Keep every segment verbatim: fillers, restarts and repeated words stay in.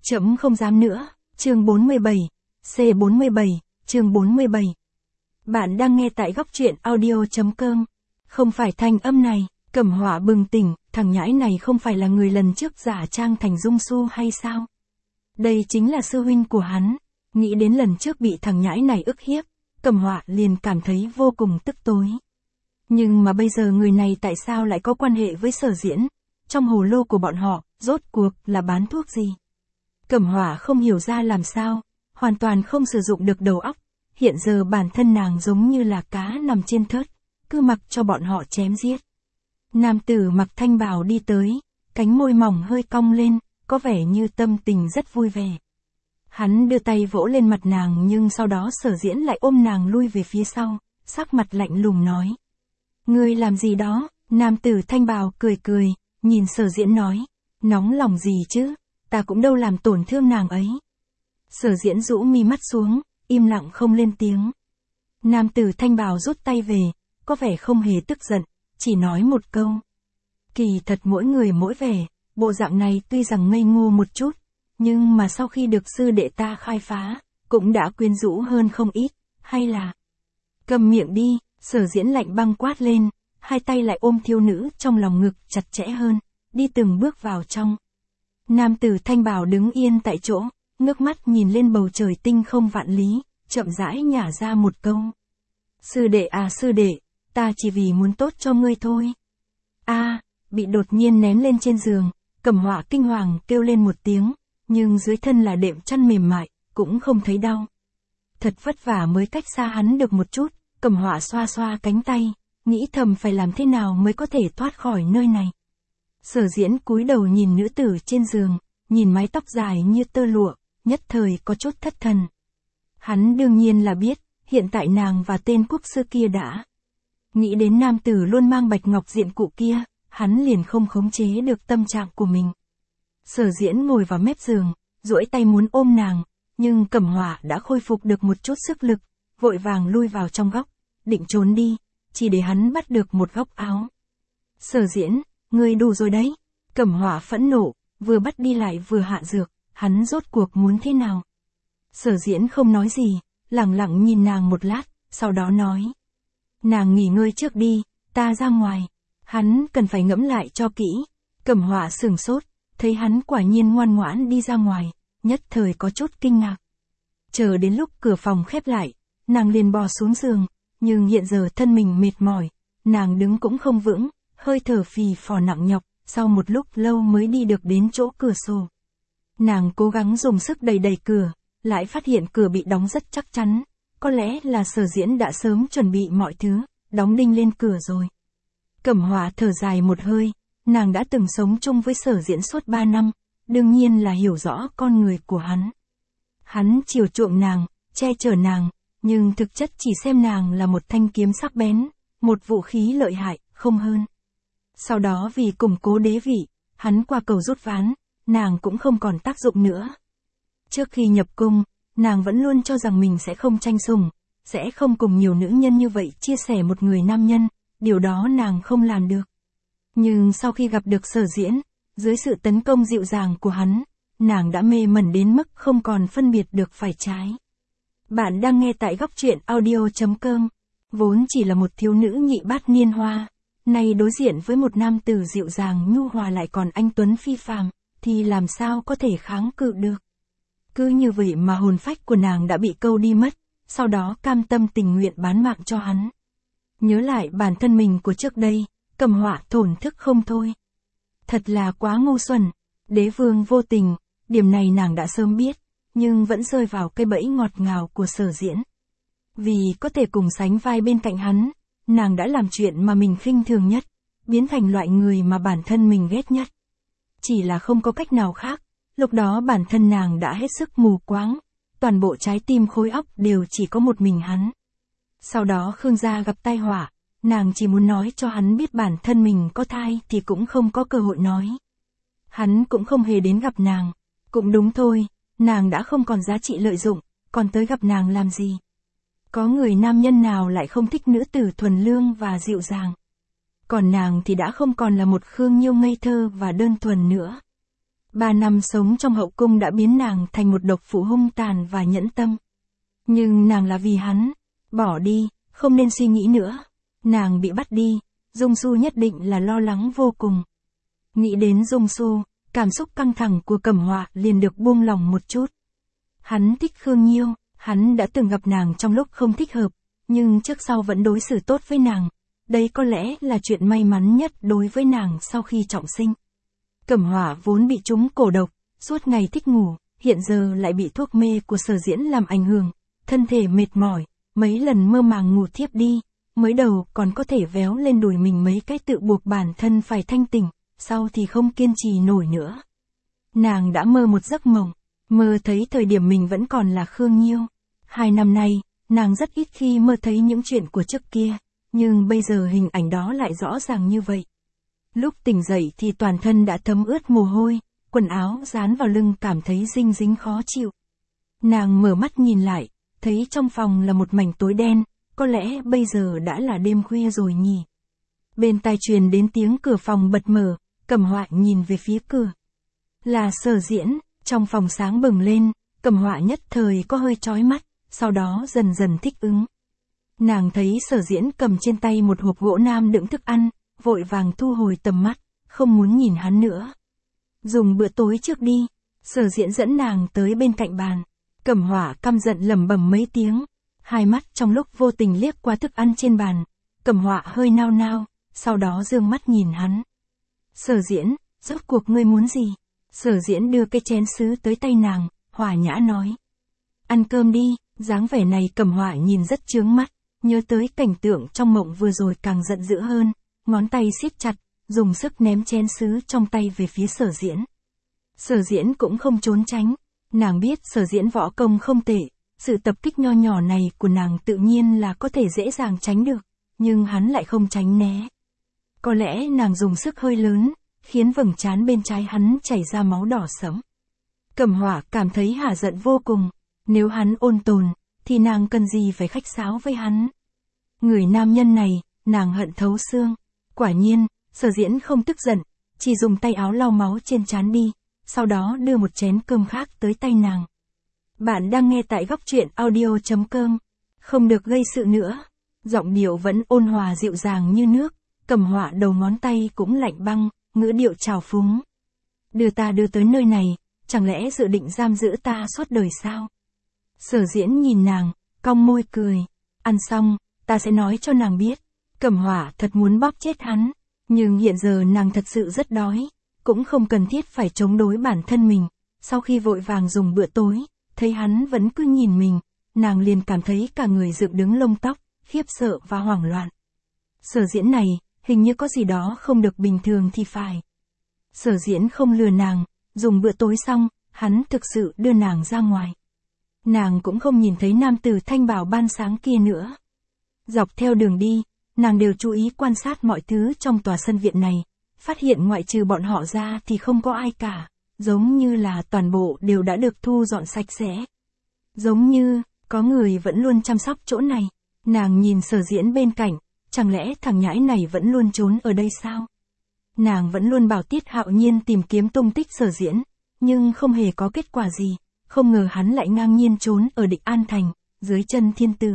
Chấm không dám nữa, chương bốn mươi bảy, C bốn mươi bảy, chương bốn mươi bảy. Bạn đang nghe tại góc truyện audio.com. Không phải thanh âm này, Cẩm Họa bừng tỉnh, thằng nhãi này không phải là người lần trước giả trang thành Dung Su hay sao? Đây chính là sư huynh của hắn. Nghĩ đến lần trước bị thằng nhãi này ức hiếp, Cẩm Họa liền cảm thấy vô cùng tức tối. Nhưng mà bây giờ người này tại sao lại có quan hệ với Sở Diễn? Trong hồ lô của bọn họ, rốt cuộc là bán thuốc gì? Cẩm Họa không hiểu ra làm sao, hoàn toàn không sử dụng được đầu óc. Hiện giờ bản thân nàng giống như là cá nằm trên thớt, cứ mặc cho bọn họ chém giết. Nam tử mặc thanh bào đi tới, cánh môi mỏng hơi cong lên, có vẻ như tâm tình rất vui vẻ. Hắn đưa tay vỗ lên mặt nàng nhưng sau đó Sở Diễn lại ôm nàng lui về phía sau, sắc mặt lạnh lùng nói. Ngươi làm gì đó? Nam tử thanh bào cười cười, nhìn Sở Diễn nói, nóng lòng gì chứ, ta cũng đâu làm tổn thương nàng ấy. Sở Diễn rũ mi mắt xuống, im lặng không lên tiếng. Nam tử thanh bào rút tay về, có vẻ không hề tức giận, chỉ nói một câu. Kỳ thật mỗi người mỗi vẻ, bộ dạng này tuy rằng ngây ngô một chút, nhưng mà sau khi được sư đệ ta khai phá, cũng đã quyến rũ hơn không ít, hay là... Cầm miệng đi, Sở Diễn lạnh băng quát lên, hai tay lại ôm thiếu nữ trong lòng ngực chặt chẽ hơn, đi từng bước vào trong. Nam tử thanh bào đứng yên tại chỗ, ngước mắt nhìn lên bầu trời tinh không vạn lý, chậm rãi nhả ra một câu. Sư đệ à sư đệ, ta chỉ vì muốn tốt cho ngươi thôi. A, à, bị đột nhiên ném lên trên giường, Cẩm Họa kinh hoàng kêu lên một tiếng, nhưng dưới thân là đệm chăn mềm mại, cũng không thấy đau. Thật vất vả mới cách xa hắn được một chút, Cẩm Họa xoa xoa cánh tay, nghĩ thầm phải làm thế nào mới có thể thoát khỏi nơi này. Sở Diễn cúi đầu nhìn nữ tử trên giường, nhìn mái tóc dài như tơ lụa, nhất thời có chút thất thần. Hắn đương nhiên là biết, hiện tại nàng và tên quốc sư kia đã. Nghĩ đến nam tử luôn mang bạch ngọc diện cụ kia, hắn liền không khống chế được tâm trạng của mình. Sở Diễn ngồi vào mép giường, duỗi tay muốn ôm nàng, nhưng Cẩm Họa đã khôi phục được một chút sức lực, vội vàng lui vào trong góc, định trốn đi, chỉ để hắn bắt được một góc áo. Sở Diễn, ngươi đủ rồi đấy. Cẩm Họa phẫn nộ, vừa bắt đi lại vừa hạ dược, hắn rốt cuộc muốn thế nào? Sở Diễn không nói gì, lặng lặng nhìn nàng một lát, sau đó nói. Nàng nghỉ ngơi trước đi, ta ra ngoài. Hắn cần phải ngẫm lại cho kỹ. Cẩm Họa sửng sốt, thấy hắn quả nhiên ngoan ngoãn đi ra ngoài, nhất thời có chút kinh ngạc. Chờ đến lúc cửa phòng khép lại, nàng liền bò xuống giường, nhưng hiện giờ thân mình mệt mỏi, nàng đứng cũng không vững, hơi thở phì phò nặng nhọc, sau một lúc lâu mới đi được đến chỗ cửa sổ. Nàng cố gắng dùng sức đẩy đẩy cửa, lại phát hiện cửa bị đóng rất chắc chắn, có lẽ là Sở Diễn đã sớm chuẩn bị mọi thứ, đóng đinh lên cửa rồi. Cẩm Họa thở dài một hơi, nàng đã từng sống chung với Sở Diễn suốt ba năm, đương nhiên là hiểu rõ con người của hắn. Hắn chiều chuộng nàng, che chở nàng, nhưng thực chất chỉ xem nàng là một thanh kiếm sắc bén, một vũ khí lợi hại, không hơn. Sau đó vì củng cố đế vị, hắn qua cầu rút ván, nàng cũng không còn tác dụng nữa. Trước khi nhập cung, nàng vẫn luôn cho rằng mình sẽ không tranh sủng, sẽ không cùng nhiều nữ nhân như vậy chia sẻ một người nam nhân, điều đó nàng không làm được. Nhưng sau khi gặp được Sở Diễn, dưới sự tấn công dịu dàng của hắn, nàng đã mê mẩn đến mức không còn phân biệt được phải trái. Bạn đang nghe tại góc truyện audio.com, vốn chỉ là một thiếu nữ nhị bát niên hoa, nay đối diện với một nam tử dịu dàng nhu hòa lại còn anh tuấn phi phàm, thì làm sao có thể kháng cự được. Cứ như vậy mà hồn phách của nàng đã bị câu đi mất, sau đó cam tâm tình nguyện bán mạng cho hắn. Nhớ lại bản thân mình của trước đây, Cẩm Họa thổn thức không thôi. Thật là quá ngu xuẩn, đế vương vô tình, điểm này nàng đã sớm biết, nhưng vẫn rơi vào cái bẫy ngọt ngào của Sở Diễn. Vì có thể cùng sánh vai bên cạnh hắn, nàng đã làm chuyện mà mình khinh thường nhất, biến thành loại người mà bản thân mình ghét nhất. Chỉ là không có cách nào khác, lúc đó bản thân nàng đã hết sức mù quáng, toàn bộ trái tim khối óc đều chỉ có một mình hắn. Sau đó Khương gia gặp tai họa, nàng chỉ muốn nói cho hắn biết bản thân mình có thai thì cũng không có cơ hội nói. Hắn cũng không hề đến gặp nàng, cũng đúng thôi, nàng đã không còn giá trị lợi dụng, còn tới gặp nàng làm gì? Có người nam nhân nào lại không thích nữ tử thuần lương và dịu dàng? Còn nàng thì đã không còn là một Khương Nhiêu ngây thơ và đơn thuần nữa. Ba năm sống trong hậu cung đã biến nàng thành một độc phụ hung tàn và nhẫn tâm. Nhưng nàng là vì hắn. Bỏ đi, không nên suy nghĩ nữa. Nàng bị bắt đi, Dung Xu nhất định là lo lắng vô cùng. Nghĩ đến Dung Xu, cảm xúc căng thẳng của Cẩm Họa liền được buông lòng một chút. Hắn thích Khương Nhiêu, hắn đã từng gặp nàng trong lúc không thích hợp, nhưng trước sau vẫn đối xử tốt với nàng. Đấy có lẽ là chuyện may mắn nhất đối với nàng sau khi trọng sinh. Cẩm Họa vốn bị trúng cổ độc, suốt ngày thích ngủ, hiện giờ lại bị thuốc mê của Sở Diễn làm ảnh hưởng, thân thể mệt mỏi, mấy lần mơ màng ngủ thiếp đi, mới đầu còn có thể véo lên đùi mình mấy cái tự buộc bản thân phải thanh tỉnh, sau thì không kiên trì nổi nữa. Nàng đã mơ một giấc mộng, mơ thấy thời điểm mình vẫn còn là Khương Nhiêu. Hai năm nay, nàng rất ít khi mơ thấy những chuyện của trước kia, nhưng bây giờ hình ảnh đó lại rõ ràng như vậy. Lúc tỉnh dậy thì toàn thân đã thấm ướt mồ hôi, quần áo dán vào lưng cảm thấy dinh dính khó chịu. Nàng mở mắt nhìn lại, thấy trong phòng là một mảnh tối đen, có lẽ bây giờ đã là đêm khuya rồi nhỉ. Bên tai truyền đến tiếng cửa phòng bật mở, Cẩm Họa nhìn về phía cửa. Là Sở Diễn, trong phòng sáng bừng lên, Cẩm Họa nhất thời có hơi chói mắt, sau đó dần dần thích ứng. Nàng thấy Sở Diễn cầm trên tay một hộp gỗ nam đựng thức ăn, vội vàng thu hồi tầm mắt, không muốn nhìn hắn nữa. Dùng bữa tối trước đi, Sở Diễn dẫn nàng tới bên cạnh bàn. Cẩm Họa căm giận lẩm bẩm mấy tiếng, hai mắt trong lúc vô tình liếc qua thức ăn trên bàn. Cẩm Họa hơi nao nao, sau đó dương mắt nhìn hắn. Sở Diễn, rốt cuộc ngươi muốn gì? Sở Diễn đưa cái chén sứ tới tay nàng, hòa nhã nói. Ăn cơm đi, dáng vẻ này Cẩm Họa nhìn rất chướng mắt, nhớ tới cảnh tượng trong mộng vừa rồi càng giận dữ hơn, ngón tay siết chặt, dùng sức ném chén sứ trong tay về phía Sở Diễn. Sở Diễn cũng không trốn tránh, nàng biết Sở Diễn võ công không tệ, sự tập kích nho nhỏ này của nàng tự nhiên là có thể dễ dàng tránh được, nhưng hắn lại không tránh né. Có lẽ nàng dùng sức hơi lớn, khiến vầng trán bên trái hắn chảy ra máu đỏ sẫm. Cẩm Họa cảm thấy hả giận vô cùng, nếu hắn ôn tồn, thì nàng cần gì phải khách sáo với hắn. Người nam nhân này, nàng hận thấu xương. Quả nhiên, Sở Diễn không tức giận, chỉ dùng tay áo lau máu trên trán đi, sau đó đưa một chén cơm khác tới tay nàng. Bạn đang nghe tại góc truyện audio chấm com. Không được gây sự nữa. Giọng điệu vẫn ôn hòa dịu dàng như nước, Cẩm Họa đầu ngón tay cũng lạnh băng, ngữ điệu trào phúng. Đưa ta đưa tới nơi này, chẳng lẽ dự định giam giữ ta suốt đời sao? Sở Diễn nhìn nàng, cong môi cười. Ăn xong, ta sẽ nói cho nàng biết. Cẩm Họa thật muốn bóp chết hắn, nhưng hiện giờ nàng thật sự rất đói, cũng không cần thiết phải chống đối bản thân mình. Sau khi vội vàng dùng bữa tối, thấy hắn vẫn cứ nhìn mình, nàng liền cảm thấy cả người dựng đứng lông tóc, khiếp sợ và hoảng loạn. Sở Diễn này, hình như có gì đó không được bình thường thì phải. Sở Diễn không lừa nàng, dùng bữa tối xong, hắn thực sự đưa nàng ra ngoài. Nàng cũng không nhìn thấy nam tử thanh bào ban sáng kia nữa. Dọc theo đường đi, nàng đều chú ý quan sát mọi thứ trong tòa sân viện này, phát hiện ngoại trừ bọn họ ra thì không có ai cả, giống như là toàn bộ đều đã được thu dọn sạch sẽ. Giống như, có người vẫn luôn chăm sóc chỗ này. Nàng nhìn Sở Diễn bên cạnh, chẳng lẽ thằng nhãi này vẫn luôn trốn ở đây sao? Nàng vẫn luôn bảo Tiết Hạo Nhiên tìm kiếm tung tích Sở Diễn, nhưng không hề có kết quả gì, không ngờ hắn lại ngang nhiên trốn ở Định An Thành, dưới chân thiên tử.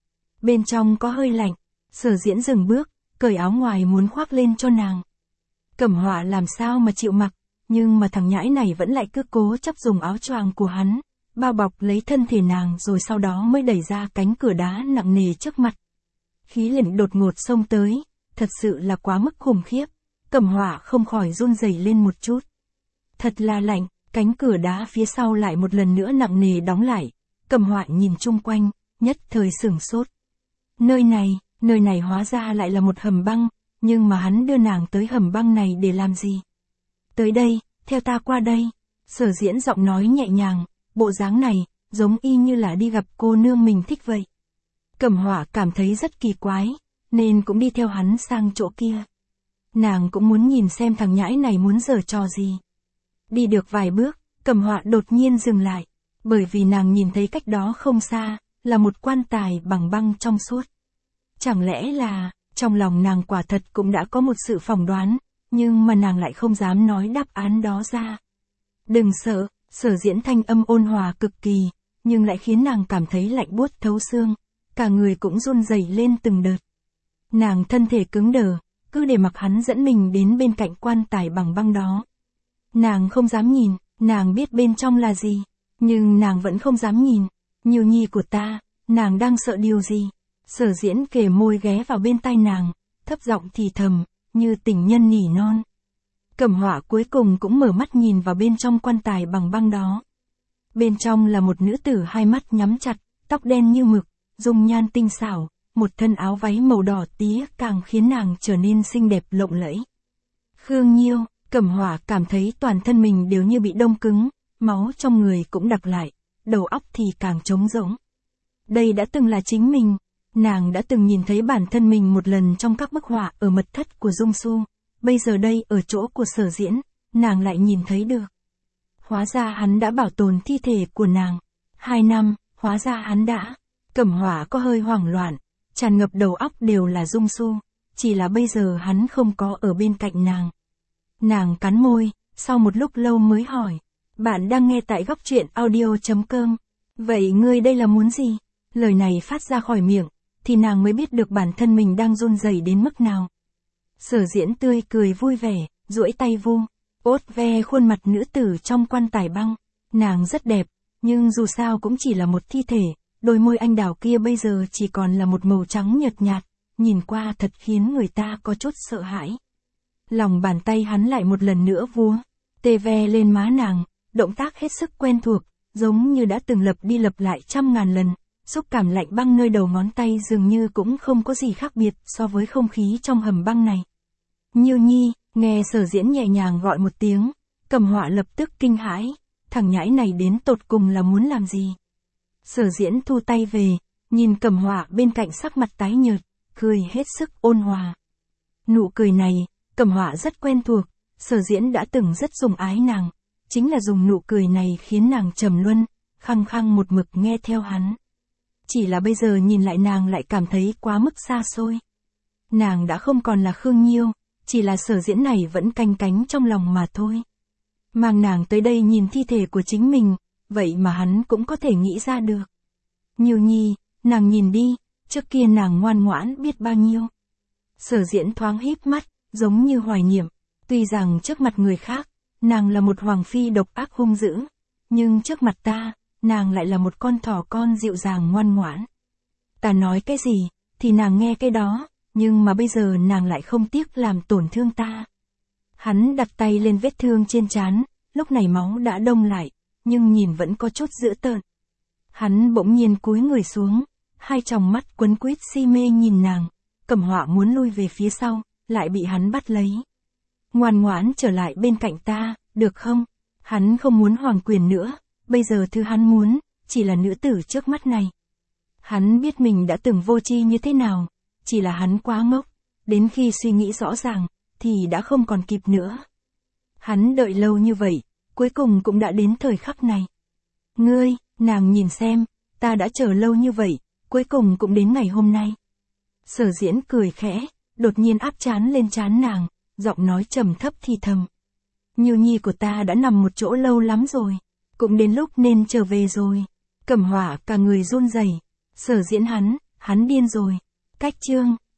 Bên trong có hơi lạnh, Sở Diễn dừng bước, cởi áo ngoài muốn khoác lên cho nàng. Cẩm Họa làm sao mà chịu mặc, nhưng mà thằng nhãi này vẫn lại cứ cố chấp dùng áo choàng của hắn, bao bọc lấy thân thể nàng rồi sau đó mới đẩy ra cánh cửa đá nặng nề trước mặt. Khí lạnh đột ngột xông tới, thật sự là quá mức khủng khiếp, Cẩm Họa không khỏi run rẩy lên một chút. Thật là lạnh, cánh cửa đá phía sau lại một lần nữa nặng nề đóng lại, Cẩm Họa nhìn chung quanh, nhất thời sửng sốt. Nơi này, nơi này hóa ra lại là một hầm băng, nhưng mà hắn đưa nàng tới hầm băng này để làm gì? Tới đây, theo ta qua đây. Sở Diễn giọng nói nhẹ nhàng, bộ dáng này, giống y như là đi gặp cô nương mình thích vậy. Cẩm Họa cảm thấy rất kỳ quái, nên cũng đi theo hắn sang chỗ kia. Nàng cũng muốn nhìn xem thằng nhãi này muốn giở trò gì. Đi được vài bước, Cẩm Họa đột nhiên dừng lại, bởi vì nàng nhìn thấy cách đó không xa, là một quan tài bằng băng trong suốt. Chẳng lẽ là, trong lòng nàng quả thật cũng đã có một sự phỏng đoán, nhưng mà nàng lại không dám nói đáp án đó ra. Đừng sợ, Sở Diễn thanh âm ôn hòa cực kỳ, nhưng lại khiến nàng cảm thấy lạnh buốt thấu xương, cả người cũng run rẩy lên từng đợt. Nàng thân thể cứng đờ, cứ để mặc hắn dẫn mình đến bên cạnh quan tài bằng băng đó. Nàng không dám nhìn, nàng biết bên trong là gì, nhưng nàng vẫn không dám nhìn. Nhiêu nhi của ta, nàng đang sợ điều gì? Sở Diễn kề môi ghé vào bên tai nàng, thấp giọng thì thầm, như tình nhân nỉ non. Cẩm Họa cuối cùng cũng mở mắt nhìn vào bên trong quan tài bằng băng đó. Bên trong là một nữ tử hai mắt nhắm chặt, tóc đen như mực, dung nhan tinh xảo, một thân áo váy màu đỏ tía càng khiến nàng trở nên xinh đẹp lộng lẫy. Khương Nhiêu, Cẩm Họa cảm thấy toàn thân mình đều như bị đông cứng, máu trong người cũng đặc lại, đầu óc thì càng trống rỗng. Đây đã từng là chính mình, nàng đã từng nhìn thấy bản thân mình một lần trong các bức họa ở mật thất của Dung Xu, bây giờ đây ở chỗ của Sở Diễn, nàng lại nhìn thấy được. Hóa ra hắn đã bảo tồn thi thể của nàng. Hai năm, hóa ra hắn đã. Cẩm Họa có hơi hoảng loạn, tràn ngập đầu óc đều là Dung Xu, chỉ là bây giờ hắn không có ở bên cạnh nàng. Nàng cắn môi, sau một lúc lâu mới hỏi, bạn đang nghe tại góc truyện audio chấm com. Vậy ngươi đây là muốn gì? Lời này phát ra khỏi miệng, thì nàng mới biết được bản thân mình đang run rẩy đến mức nào. Sở Diễn tươi cười vui vẻ, duỗi tay vu, ốt ve khuôn mặt nữ tử trong quan tài băng. Nàng rất đẹp, nhưng dù sao cũng chỉ là một thi thể, đôi môi anh đào kia bây giờ chỉ còn là một màu trắng nhợt nhạt, nhìn qua thật khiến người ta có chút sợ hãi. Lòng bàn tay hắn lại một lần nữa vúa, tê ve lên má nàng, động tác hết sức quen thuộc, giống như đã từng lặp đi lặp lại trăm ngàn lần. Xúc cảm lạnh băng nơi đầu ngón tay dường như cũng không có gì khác biệt so với không khí trong hầm băng này. Nhiêu nhi, nghe Sở Diễn nhẹ nhàng gọi một tiếng, Cẩm Họa lập tức kinh hãi, thằng nhãi này đến tột cùng là muốn làm gì? Sở Diễn thu tay về, nhìn Cẩm Họa bên cạnh sắc mặt tái nhợt, cười hết sức ôn hòa. Nụ cười này, Cẩm Họa rất quen thuộc, Sở Diễn đã từng rất sủng ái nàng, chính là dùng nụ cười này khiến nàng trầm luân, khăng khăng một mực nghe theo hắn. Chỉ là bây giờ nhìn lại nàng lại cảm thấy quá mức xa xôi. Nàng đã không còn là Khương Nhiêu, chỉ là Sở Diễn này vẫn canh cánh trong lòng mà thôi. Mang nàng tới đây nhìn thi thể của chính mình, vậy mà hắn cũng có thể nghĩ ra được. Nhiêu nhi, nàng nhìn đi, trước kia nàng ngoan ngoãn biết bao nhiêu. Sở Diễn thoáng híp mắt, giống như hoài niệm, tuy rằng trước mặt người khác, nàng là một hoàng phi độc ác hung dữ, nhưng trước mặt ta, nàng lại là một con thỏ con dịu dàng ngoan ngoãn. Ta nói cái gì, thì nàng nghe cái đó, nhưng mà bây giờ nàng lại không tiếc làm tổn thương ta. Hắn đặt tay lên vết thương trên trán, lúc này máu đã đông lại, nhưng nhìn vẫn có chút dữ tợn. Hắn bỗng nhiên cúi người xuống, hai tròng mắt quấn quýt si mê nhìn nàng, Cẩm Họa muốn lui về phía sau, lại bị hắn bắt lấy. Ngoan ngoãn trở lại bên cạnh ta, được không? Hắn không muốn hoàng quyền nữa. Bây giờ thứ hắn muốn, chỉ là nữ tử trước mắt này. Hắn biết mình đã từng vô tri như thế nào, chỉ là hắn quá ngốc, đến khi suy nghĩ rõ ràng, thì đã không còn kịp nữa. Hắn đợi lâu như vậy, cuối cùng cũng đã đến thời khắc này. Ngươi, nàng nhìn xem, ta đã chờ lâu như vậy, cuối cùng cũng đến ngày hôm nay. Sở Diễn cười khẽ, đột nhiên áp trán lên trán nàng, giọng nói trầm thấp thì thầm. Nhiêu nhi của ta đã nằm một chỗ lâu lắm rồi. Cũng đến lúc nên trở về rồi. Cẩm Họa cả người run rẩy. Sở Diễn hắn, hắn điên rồi. Cách chương